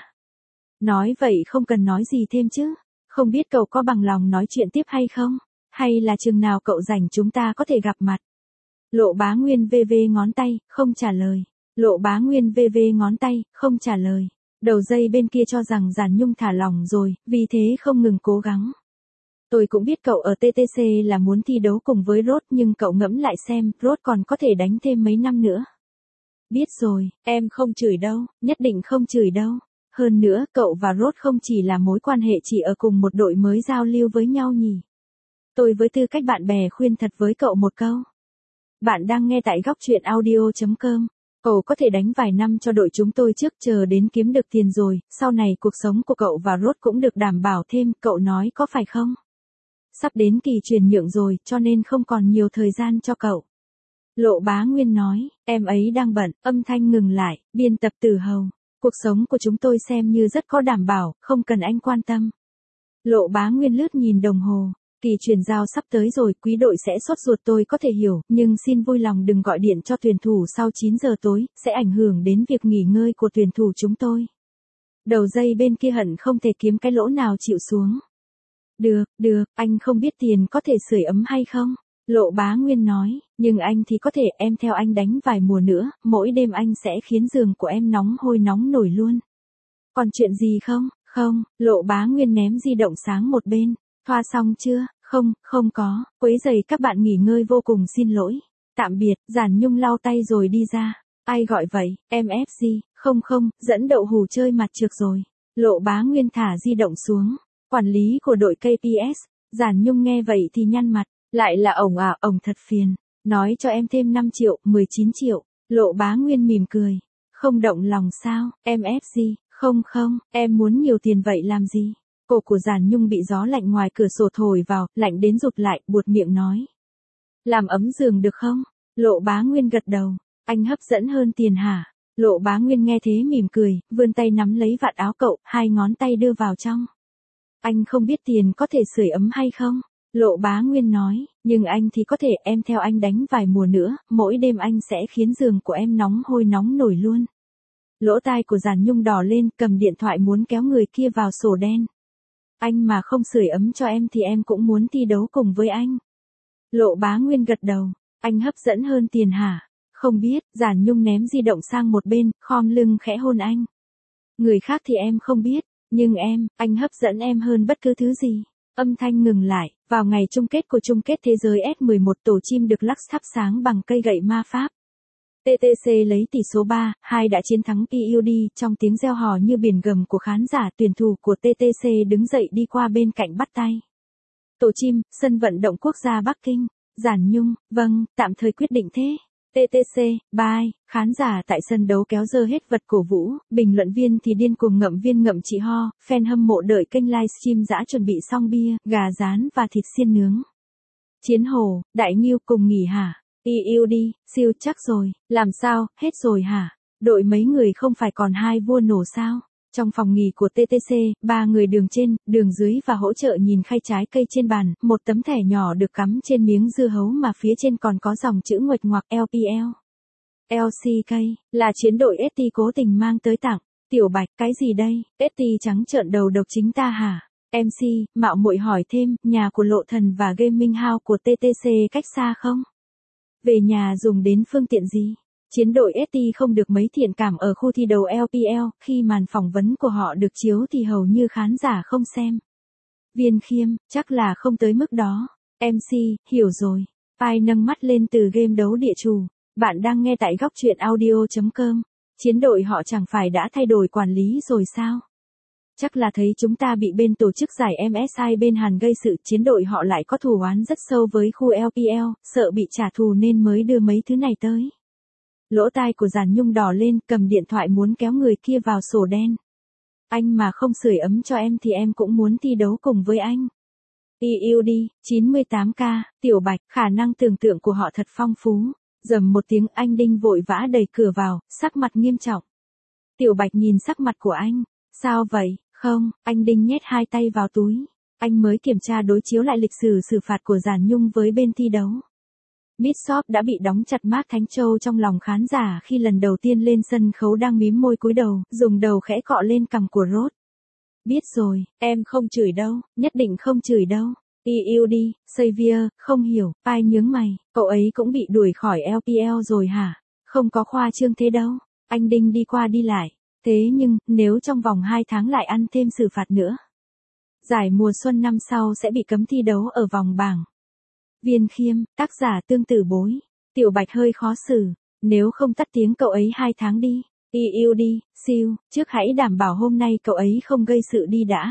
Nói vậy không cần nói gì thêm chứ? Không biết cậu có bằng lòng nói chuyện tiếp hay không? Hay là chừng nào cậu rảnh chúng ta có thể gặp mặt? Lộ Bá Nguyên VV ngón tay, không trả lời. Lộ Bá Nguyên VV ngón tay, không trả lời. Đầu dây bên kia cho rằng Giản Nhung thả lỏng rồi, vì thế không ngừng cố gắng. Tôi cũng biết cậu ở TTC là muốn thi đấu cùng với Rốt, nhưng cậu ngẫm lại xem, Rốt còn có thể đánh thêm mấy năm nữa. Biết rồi, em không chửi đâu, nhất định không chửi đâu. Hơn nữa, cậu và Rốt không chỉ là mối quan hệ chỉ ở cùng một đội mới giao lưu với nhau nhỉ. Tôi với tư cách bạn bè khuyên thật với cậu một câu. Bạn đang nghe tại góc truyện audio.com. Cậu có thể đánh vài năm cho đội chúng tôi trước, chờ đến kiếm được tiền rồi, sau này cuộc sống của cậu và Rốt cũng được đảm bảo thêm, cậu nói có phải không? Sắp đến kỳ chuyển nhượng rồi, cho nên không còn nhiều thời gian cho cậu. Lộ Bá Nguyên nói, em ấy đang bận, âm thanh ngừng lại, biên tập Tử Hầu. Cuộc sống của chúng tôi xem như rất có đảm bảo, không cần anh quan tâm. Lộ Bá Nguyên lướt nhìn đồng hồ. Kỳ chuyển giao sắp tới rồi, quý đội sẽ sốt ruột tôi có thể hiểu, nhưng xin vui lòng đừng gọi điện cho tuyển thủ sau 9 giờ tối, sẽ ảnh hưởng đến việc nghỉ ngơi của tuyển thủ chúng tôi. Đầu dây bên kia hận không thể kiếm cái lỗ nào chịu xuống. Được, anh không biết tiền có thể sưởi ấm hay không? Lộ Bá Nguyên nói, nhưng anh thì có thể, em theo anh đánh vài mùa nữa, mỗi đêm anh sẽ khiến giường của em nóng hôi nóng nổi luôn. Còn chuyện gì không? Không, Lộ Bá Nguyên ném di động sang một bên. Thoa xong chưa? Không có, quấy rầy các bạn nghỉ ngơi vô cùng xin lỗi. Tạm biệt. Giản Nhung lau tay rồi đi ra. Ai gọi vậy? MFG, không, dẫn đậu hù chơi mặt trược rồi. Lộ Bá Nguyên thả di động xuống. Quản lý của đội KPS. Giản Nhung nghe vậy thì nhăn mặt. Lại là ổng à, ổng thật phiền. Nói cho em thêm 5 triệu, 19 triệu. Lộ Bá Nguyên mỉm cười. Không động lòng sao, MFG, không, em muốn nhiều tiền vậy làm gì? Cổ của Giản Nhung bị gió lạnh ngoài cửa sổ thổi vào, lạnh đến rụt lại, buột miệng nói. Làm ấm giường được không? Lộ Bá Nguyên gật đầu. Anh hấp dẫn hơn tiền hả? Lộ Bá Nguyên nghe thế mỉm cười, vươn tay nắm lấy vạt áo cậu, hai ngón tay đưa vào trong. Anh không biết tiền có thể sưởi ấm hay không? Lộ Bá Nguyên nói, nhưng anh thì có thể, em theo anh đánh vài mùa nữa, mỗi đêm anh sẽ khiến giường của em nóng hôi nóng nổi luôn. Lỗ tai của Giản Nhung đỏ lên, cầm điện thoại muốn kéo người kia vào sổ đen. Anh mà không sưởi ấm cho em thì em cũng muốn thi đấu cùng với anh. Lộ Bá Nguyên gật đầu, anh hấp dẫn hơn tiền hả? Không biết, Giản Nhung ném di động sang một bên, khom lưng khẽ hôn anh. Người khác thì em không biết, nhưng em, anh hấp dẫn em hơn bất cứ thứ gì. Âm thanh ngừng lại, vào ngày chung kết của chung kết thế giới S11 tổ chim được lắc thắp sáng bằng cây gậy ma pháp. TTC lấy tỷ số 3-2 đã chiến thắng PUD trong tiếng reo hò như biển gầm của khán giả. Tuyển thủ của TTC đứng dậy đi qua bên cạnh bắt tay. Tổ chim, sân vận động quốc gia Bắc Kinh. Giản Nhung, vâng, tạm thời quyết định thế. TTC, bye. Khán giả tại sân đấu kéo dơ hết vật cổ vũ, bình luận viên thì điên cuồng ngậm viên ngậm chị ho, fan hâm mộ đợi kênh livestream dã chuẩn bị xong bia, gà rán và thịt xiên nướng. Chiến Hồ, Đại Nghiêu cùng nghỉ hả? PUD, siêu chắc rồi, làm sao, hết rồi hả? Đội mấy người không phải còn hai vua nổ sao? Trong phòng nghỉ của TTC, 3 người đường trên, đường dưới và hỗ trợ nhìn khay trái cây trên bàn, một tấm thẻ nhỏ được cắm trên miếng dưa hấu mà phía trên còn có dòng chữ nguệch ngoạc LPL. LCK, là chiến đội ST cố tình mang tới tặng. Tiểu Bạch, cái gì đây? ST trắng trợn đầu độc chính ta hả? MC, mạo muội hỏi thêm, nhà của Lộ Thần và Gaming House của TTC cách xa không? Về nhà dùng đến phương tiện gì? Chiến đội ST không được mấy thiện cảm ở khu thi đấu LPL, khi màn phỏng vấn của họ được chiếu thì hầu như khán giả không xem. Viên Khiêm, chắc là không tới mức đó. MC, hiểu rồi. Pai nâng mắt lên từ game đấu địa chủ. Bạn đang nghe tại góc truyện audio.com. Chiến đội họ chẳng phải đã thay đổi quản lý rồi sao? Chắc là thấy chúng ta bị bên tổ chức giải MSI bên Hàn gây sự, chiến đội họ lại có thù oán rất sâu với khu LPL, sợ bị trả thù nên mới đưa mấy thứ này tới. Lỗ tai của Giản Nhung đỏ lên, cầm điện thoại muốn kéo người kia vào sổ đen. Anh mà không sưởi ấm cho em thì em cũng muốn thi đấu cùng với anh. PUD, 98k, Tiểu Bạch, khả năng tưởng tượng của họ thật phong phú. Rầm một tiếng, anh Đinh vội vã đẩy cửa vào, sắc mặt nghiêm trọng. Tiểu Bạch nhìn sắc mặt của anh. Sao vậy? Không, anh Đinh nhét hai tay vào túi. Anh mới kiểm tra đối chiếu lại lịch sử xử phạt của Giản Nhung với bên thi đấu. Midshop đã bị đóng chặt Mark Thánh Châu trong lòng khán giả khi lần đầu tiên lên sân khấu đang mím môi cúi đầu, dùng đầu khẽ cọ lên cằm của Rốt. Biết rồi, em không chửi đâu, nhất định không chửi đâu. PUD, Xavier, không hiểu, Pai nhướng mày, cậu ấy cũng bị đuổi khỏi LPL rồi hả? Không có khoa trương thế đâu. Anh Đinh đi qua đi lại. Thế nhưng, nếu trong vòng 2 tháng lại ăn thêm xử phạt nữa, giải mùa xuân năm sau sẽ bị cấm thi đấu ở vòng bảng. Viên Khiêm, tác giả Tương Tử Bối. Tiểu Bạch hơi khó xử, nếu không tắt tiếng cậu ấy 2 tháng đi. PUD, siêu, trước hãy đảm bảo hôm nay cậu ấy không gây sự đi đã.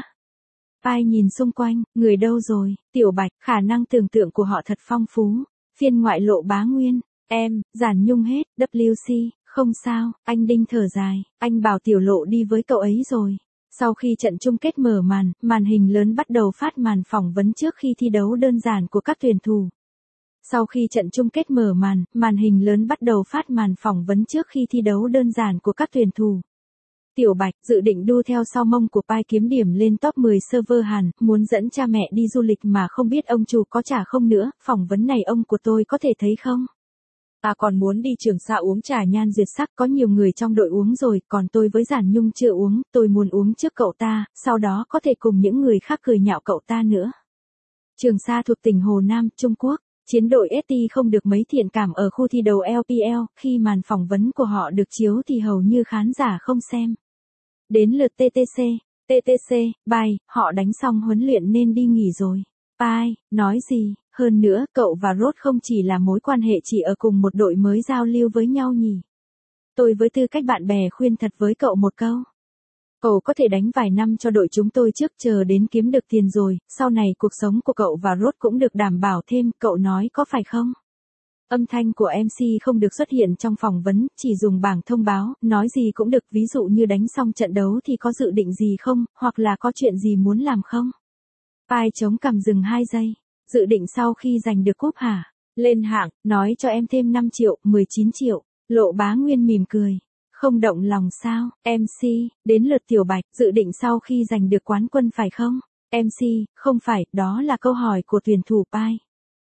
Pai nhìn xung quanh, người đâu rồi? Tiểu Bạch, khả năng tưởng tượng của họ thật phong phú. Phiên ngoại Lộ Bá Nguyên, em, Giản Nhung hết, WC, không sao, anh Đinh thở dài, anh bảo Tiểu Lộ đi với cậu ấy rồi. Sau khi trận chung kết mở màn, màn hình lớn bắt đầu phát màn phỏng vấn trước khi thi đấu đơn giản của các tuyển thủ. Sau khi trận chung kết mở màn, màn hình lớn bắt đầu phát màn phỏng vấn trước khi thi đấu đơn giản của các tuyển thủ. Tiểu Bạch dự định đu theo sau mông của Pai kiếm điểm lên top 10 server Hàn, muốn dẫn cha mẹ đi du lịch mà không biết ông chủ có trả không nữa, phỏng vấn này ông của tôi có thể thấy không? Ta còn muốn đi Trường Sa uống trà nhan duyệt sắc, có nhiều người trong đội uống rồi, còn tôi với Giản Nhung chưa uống, tôi muốn uống trước cậu ta, sau đó có thể cùng những người khác cười nhạo cậu ta nữa. Trường Sa thuộc tỉnh Hồ Nam, Trung Quốc. Chiến đội ST không được mấy thiện cảm ở khu thi đấu LPL, khi màn phỏng vấn của họ được chiếu thì hầu như khán giả không xem. Đến lượt TTC. TTC, bye, họ đánh xong huấn luyện nên đi nghỉ rồi. Pai, nói gì, hơn nữa cậu và Rốt không chỉ là mối quan hệ chỉ ở cùng một đội mới giao lưu với nhau nhỉ. Tôi với tư cách bạn bè khuyên thật với cậu một câu. Cậu có thể đánh vài năm cho đội chúng tôi trước, chờ đến kiếm được tiền rồi, sau này cuộc sống của cậu và Rốt cũng được đảm bảo thêm, cậu nói có phải không? Âm thanh của MC không được xuất hiện trong phỏng vấn, chỉ dùng bảng thông báo, nói gì cũng được, ví dụ như đánh xong trận đấu thì có dự định gì không, hoặc là có chuyện gì muốn làm không? Pai chống cằm dừng 2 giây. Dự định sau khi giành được cúp hả? Lên hạng, nói cho em thêm 5 triệu, 19 triệu. Lộ Bá Nguyên mỉm cười. Không động lòng sao? MC, đến lượt Tiểu Bạch, dự định sau khi giành được quán quân phải không? MC, không phải, đó là câu hỏi của tuyển thủ Pi.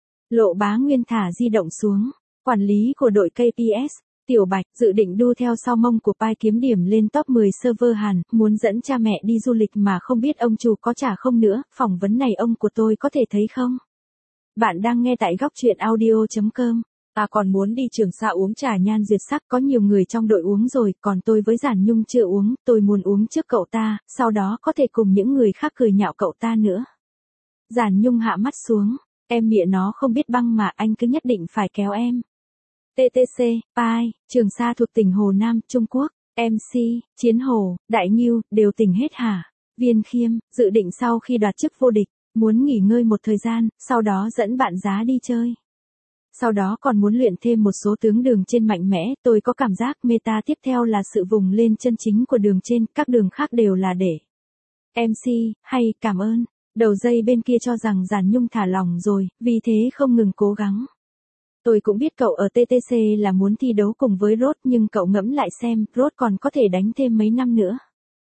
Lộ Bá Nguyên thả di động xuống. Quản lý của đội KPS, Tiểu Bạch, dự định đu theo sau mông của Pi kiếm điểm lên top 10 server Hàn, muốn dẫn cha mẹ đi du lịch mà không biết ông chủ có trả không nữa, phỏng vấn này ông của tôi có thể thấy không? Bạn đang nghe tại góc truyện audio.com. Còn muốn đi Trường Sa uống trà nhan duyệt sắc, có nhiều người trong đội uống rồi, còn tôi với Giản Nhung chưa uống, tôi muốn uống trước cậu ta, sau đó có thể cùng những người khác cười nhạo cậu ta nữa. Giản Nhung hạ mắt xuống, em mịa nó không biết băng mà anh cứ nhất định phải kéo em. TTC, Pi, Trường Sa thuộc tỉnh Hồ Nam, Trung Quốc, MC, Chiến Hồ, Đại Ngưu, đều tỉnh hết hả? Viên Khiêm, dự định sau khi đoạt chức vô địch, muốn nghỉ ngơi một thời gian, sau đó dẫn bạn giá đi chơi. Sau đó còn muốn luyện thêm một số tướng đường trên mạnh mẽ, tôi có cảm giác meta tiếp theo là sự vùng lên chân chính của đường trên, các đường khác đều là để. MC, hay, cảm ơn. Đầu dây bên kia cho rằng Giản Nhung thả lòng rồi, vì thế không ngừng cố gắng. Tôi cũng biết cậu ở TTC là muốn thi đấu cùng với Rốt, nhưng cậu ngẫm lại xem, Rốt còn có thể đánh thêm mấy năm nữa.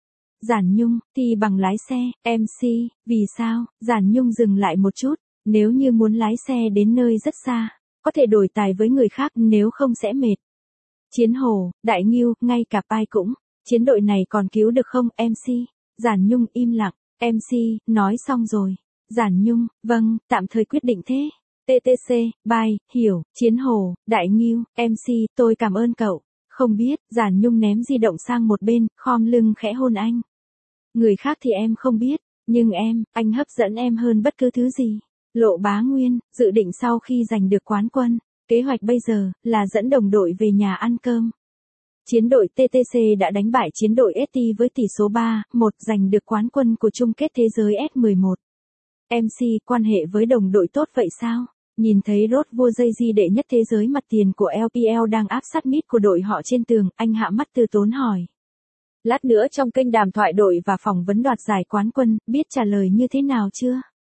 Giản Nhung, thi bằng lái xe, MC, vì sao? Giản Nhung dừng lại một chút, nếu như muốn lái xe đến nơi rất xa, có thể đổi tài với người khác, nếu không sẽ mệt. Chiến Hồ, Đại Ngưu, ngay cả Pi cũng, chiến đội này còn cứu được không, MC? Giản Nhung im lặng, MC, nói xong rồi. Giản Nhung, vâng, tạm thời quyết định thế. TTC, Pi, hiểu, Chiến Hồ, Đại Ngưu, MC, tôi cảm ơn cậu. Không biết, Giản Nhung ném di động sang một bên, khom lưng khẽ hôn anh. Người khác thì em không biết, nhưng anh hấp dẫn em hơn bất cứ thứ gì. Lộ Bá Nguyên, dự định sau khi giành được quán quân, kế hoạch bây giờ là dẫn đồng đội về nhà ăn cơm. Chiến đội TTC đã đánh bại chiến đội ST với tỷ số 3-1, giành được quán quân của chung kết thế giới S11. MC, quan hệ với đồng đội tốt vậy sao? Nhìn thấy Rốt vua dây di đệ nhất thế giới mặt tiền của LPL đang áp sát mid của đội họ trên tường, anh hạ mắt từ tốn hỏi. Lát nữa trong kênh đàm thoại đội và phỏng vấn đoạt giải quán quân, biết trả lời như thế nào chưa?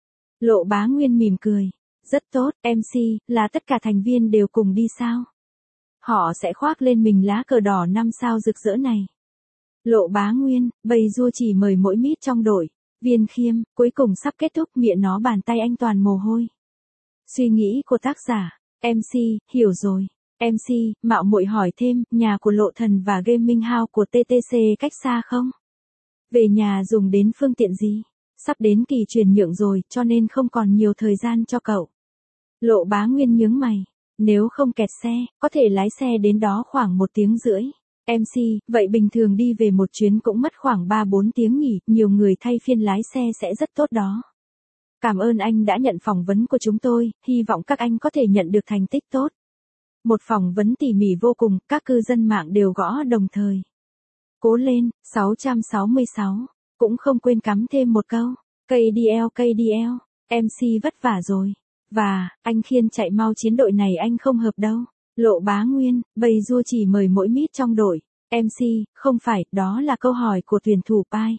Lộ Bá Nguyên mỉm cười. Rất tốt, MC, là tất cả thành viên đều cùng đi sao? Họ sẽ khoác lên mình lá cờ đỏ 5 sao rực rỡ này. Lộ Bá Nguyên, bầy rua chỉ mời mỗi mít trong đội. Viên Khiêm, cuối cùng sắp kết thúc, miệng nó bàn tay anh toàn mồ hôi. Suy nghĩ của tác giả. MC, hiểu rồi. MC, mạo muội hỏi thêm, nhà của Lộ Thần và Gaming House của TTC cách xa không? Về nhà dùng đến phương tiện gì? Sắp đến kỳ chuyển nhượng rồi, cho nên không còn nhiều thời gian cho cậu. Lộ Bá Nguyên nhướng mày. Nếu không kẹt xe, có thể lái xe đến đó khoảng 1 tiếng rưỡi. MC, vậy bình thường đi về một chuyến cũng mất khoảng 3-4 tiếng nhỉ, nhiều người thay phiên lái xe sẽ rất tốt đó. Cảm ơn anh đã nhận phỏng vấn của chúng tôi, hy vọng các anh có thể nhận được thành tích tốt. Một phỏng vấn tỉ mỉ vô cùng, các cư dân mạng đều gõ đồng thời. Cố lên, 666. Cũng không quên cắm thêm một câu. KDL, MC vất vả rồi. Và, anh Khiên chạy mau, chiến đội này anh không hợp đâu. Lộ Bá Nguyên, bầy rua chỉ mời mỗi mít trong đội. MC, không phải, đó là câu hỏi của tuyển thủ Pi.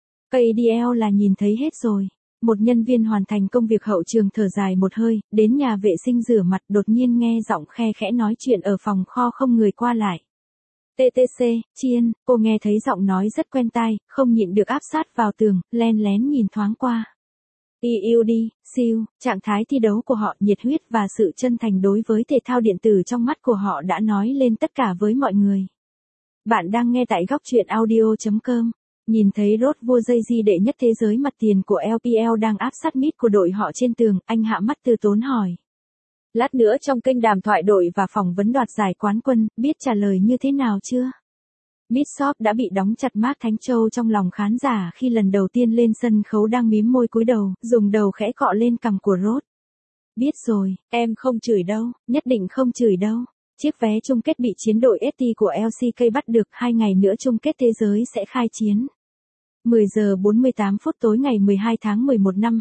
KDL là nhìn thấy hết rồi. Một nhân viên hoàn thành công việc hậu trường thở dài một hơi, đến nhà vệ sinh rửa mặt, đột nhiên nghe giọng khe khẽ nói chuyện ở phòng kho không người qua lại. TTC, Chiên, cô nghe thấy giọng nói rất quen tai, không nhịn được áp sát vào tường, len lén nhìn thoáng qua. EUD, siêu, trạng thái thi đấu của họ, nhiệt huyết và sự chân thành đối với thể thao điện tử trong mắt của họ đã nói lên tất cả với mọi người. Bạn đang nghe tại góc truyện audio.com. Nhìn thấy Rốt vua dây di đệ nhất thế giới mặt tiền của LPL đang áp sát mid của đội họ trên tường, anh hạ mắt từ tốn hỏi. Lát nữa trong kênh đàm thoại đội và phỏng vấn đoạt giải quán quân, biết trả lời như thế nào chưa? Midshop đã bị đóng chặt Mark Thánh Châu trong lòng khán giả khi lần đầu tiên lên sân khấu đang mím môi cúi đầu, dùng đầu khẽ cọ lên cằm của Rốt. Biết rồi, em không chửi đâu, nhất định không chửi đâu. Chiếc vé chung kết bị chiến đội ST của LCK bắt được, 2 ngày nữa chung kết thế giới sẽ khai chiến. 10 giờ 48 phút tối ngày 12 tháng 11 năm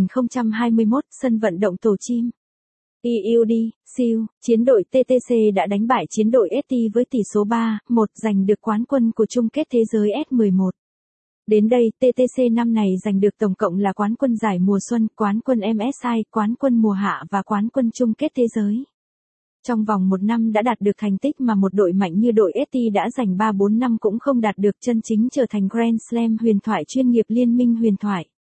2021, sân vận động Tổ Chim. EUD, siêu, chiến đội TTC đã đánh bại chiến đội ST với tỷ số 3-1, giành được quán quân của chung kết thế giới S11. Đến đây, TTC năm này giành được tổng cộng là quán quân giải mùa xuân, quán quân MSI, quán quân mùa hạ và quán quân chung kết thế giới. Trong vòng 1 năm đã đạt được thành tích mà một đội mạnh như đội ST đã giành 3-4 năm cũng không đạt được, chân chính trở thành Grand Slam huyền thoại chuyên nghiệp, liên minh huyền thoại.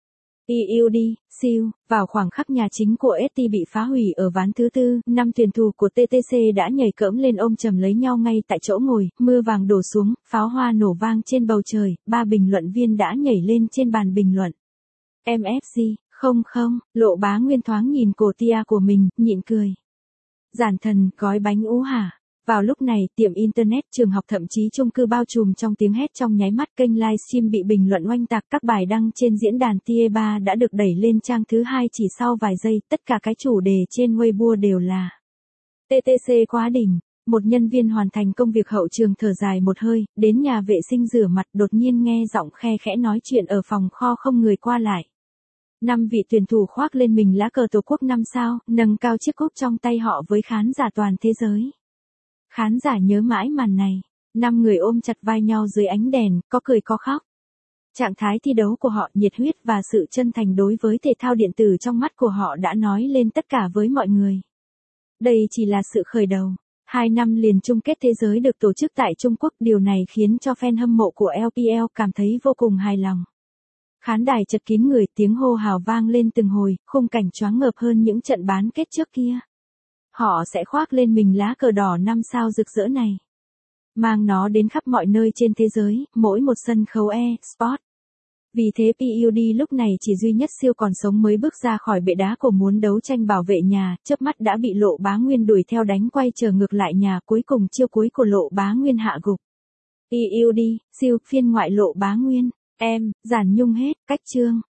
PUD, siêu, vào khoảng khắc nhà chính của ST bị phá hủy ở ván thứ tư, 5 tuyển thủ của TTC đã nhảy cẫng lên ôm chầm lấy nhau ngay tại chỗ ngồi, mưa vàng đổ xuống, pháo hoa nổ vang trên bầu trời, 3 bình luận viên đã nhảy lên trên bàn bình luận. MFC, không, Lộ Bá Nguyên thoáng nhìn cổ tia của mình, nhịn cười. Giản thần, gói bánh ú hả? Vào lúc này, tiệm internet, trường học thậm chí chung cư bao trùm trong tiếng hét trong nháy mắt, kênh livestream bị bình luận oanh tạc, các bài đăng trên diễn đàn Tie3 đã được đẩy lên trang thứ 2 chỉ sau vài giây, tất cả cái chủ đề trên Weibo đều là TTC quá đỉnh. Một nhân viên hoàn thành công việc hậu trường thở dài một hơi, đến nhà vệ sinh rửa mặt, đột nhiên nghe giọng khe khẽ nói chuyện ở phòng kho không người qua lại. 5 vị tuyển thủ khoác lên mình lá cờ Tổ quốc 5 sao, nâng cao chiếc cúp trong tay họ với khán giả toàn thế giới. Khán giả nhớ mãi màn này, 5 người ôm chặt vai nhau dưới ánh đèn, có cười có khóc. Trạng thái thi đấu của họ, nhiệt huyết và sự chân thành đối với thể thao điện tử trong mắt của họ đã nói lên tất cả với mọi người. Đây chỉ là sự khởi đầu. 2 năm liền chung kết thế giới được tổ chức tại Trung Quốc, điều này khiến cho fan hâm mộ của LPL cảm thấy vô cùng hài lòng. Khán đài chật kín người, tiếng hô hào vang lên từng hồi, khung cảnh choáng ngợp hơn những trận bán kết trước kia. Họ sẽ khoác lên mình lá cờ đỏ 5 sao rực rỡ này, mang nó đến khắp mọi nơi trên thế giới, mỗi một sân khấu e-sport. Vì thế PUD lúc này chỉ duy nhất siêu còn sống mới bước ra khỏi bệ đá cổ muốn đấu tranh bảo vệ nhà, chớp mắt đã bị Lộ Bá Nguyên đuổi theo đánh quay trở ngược lại nhà, cuối cùng chiêu cuối của Lộ Bá Nguyên hạ gục. PUD, siêu, phiên ngoại Lộ Bá Nguyên, em, Giản Nhung hết, cách chương.